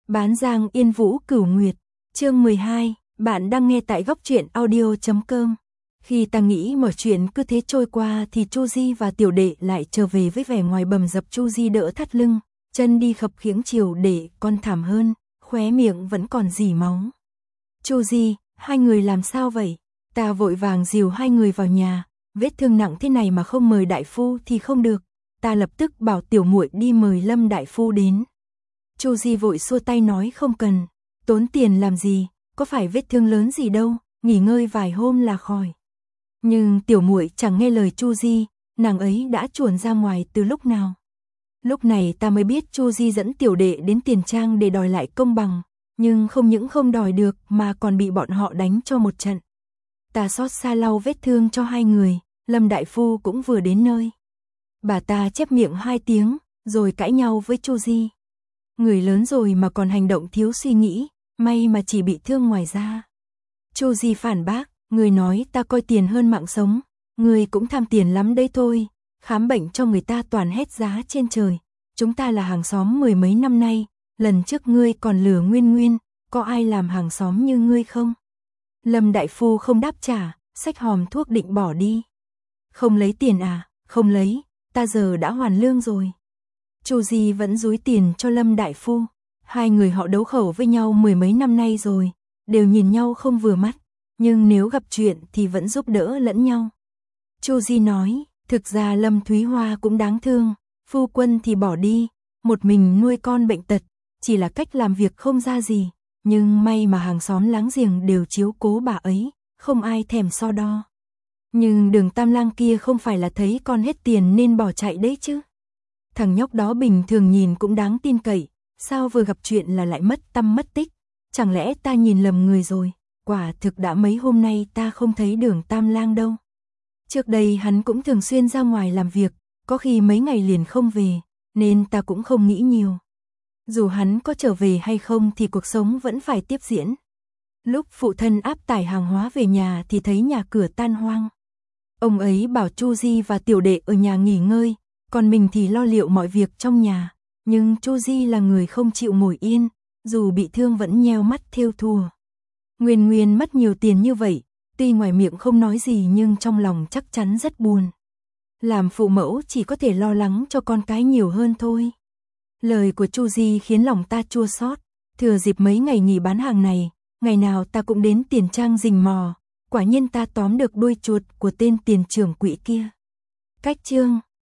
Bán Giang Yên Vũ Cửu Nguyệt, chương 12, bạn đang nghe tại góc truyện audio.com. Khi ta nghĩ mọi chuyện cứ thế trôi qua thì Chu Di và tiểu đệ lại trở về với vẻ ngoài bầm dập. Chu Di đỡ thắt lưng, chân đi khập khiễng chiều đệ con thảm hơn, khóe miệng vẫn còn rỉ máu. Chu Di, hai người làm sao vậy? Ta vội vàng dìu hai người vào nhà, vết thương nặng thế này mà không mời đại phu thì không được. Ta lập tức bảo tiểu muội đi mời Lâm đại phu đến. Chu Di vội xua tay nói không cần, tốn tiền làm gì, có phải vết thương lớn gì đâu, nghỉ ngơi vài hôm là khỏi. Nhưng tiểu muội chẳng nghe lời Chu Di, nàng ấy đã chuồn ra ngoài từ lúc nào. Lúc này ta mới biết Chu Di dẫn tiểu đệ đến tiền trang để đòi lại công bằng, nhưng không những không đòi được mà còn bị bọn họ đánh cho một trận. Ta xót xa lau vết thương cho hai người, Lâm đại phu cũng vừa đến nơi. Bà ta chép miệng hai tiếng, rồi cãi nhau với Chu Di. Người lớn rồi mà còn hành động thiếu suy nghĩ, may mà chỉ bị thương ngoài da. Chu Di phản bác, người nói ta coi tiền hơn mạng sống, người cũng tham tiền lắm đấy thôi, khám bệnh cho người ta toàn hết giá trên trời. Chúng ta là hàng xóm mười mấy năm nay, lần trước ngươi còn lừa Nguyên Nguyên, có ai làm hàng xóm như ngươi không? Lâm đại phu không đáp trả, xách hòm thuốc định bỏ đi. Không lấy tiền à? Không lấy, ta giờ đã hoàn lương rồi. Chu Di vẫn dúi tiền cho Lâm đại phu. Hai người họ đấu khẩu với nhau mười mấy năm nay rồi, đều nhìn nhau không vừa mắt, nhưng nếu gặp chuyện thì vẫn giúp đỡ lẫn nhau. Chu Di nói, thực ra Lâm Thúy Hoa cũng đáng thương, phu quân thì bỏ đi, một mình nuôi con bệnh tật, chỉ là cách làm việc không ra gì, nhưng may mà hàng xóm láng giềng đều chiếu cố bà ấy, không ai thèm so đo. Nhưng Đường Tam Lang kia không phải là thấy con hết tiền nên bỏ chạy đấy chứ. Thằng nhóc đó bình thường nhìn cũng đáng tin cậy, sao vừa gặp chuyện là lại mất tăm mất tích, chẳng lẽ ta nhìn lầm người rồi, quả thực đã mấy hôm nay ta không thấy Đường Tam Lang đâu. Trước đây hắn cũng thường xuyên ra ngoài làm việc, có khi mấy ngày liền không về, nên ta cũng không nghĩ nhiều. Dù hắn có trở về hay không thì cuộc sống vẫn phải tiếp diễn. Lúc phụ thân áp tải hàng hóa về nhà thì thấy nhà cửa tan hoang. Ông ấy bảo Chu Di và tiểu đệ ở nhà nghỉ ngơi, còn mình thì lo liệu mọi việc trong nhà. Nhưng Chu Di là người không chịu ngồi yên, dù bị thương vẫn nheo mắt thêu thùa. Nguyên Nguyên mất nhiều tiền như vậy, tuy ngoài miệng không nói gì nhưng trong lòng chắc chắn rất buồn. Làm phụ mẫu chỉ có thể lo lắng cho con cái nhiều hơn thôi. Lời của Chu Di khiến lòng ta chua xót. Thừa dịp mấy ngày nghỉ bán hàng này, ngày nào ta cũng đến tiền trang rình mò, quả nhiên ta tóm được đuôi chuột của tên tiền trưởng quỹ kia. Cách chương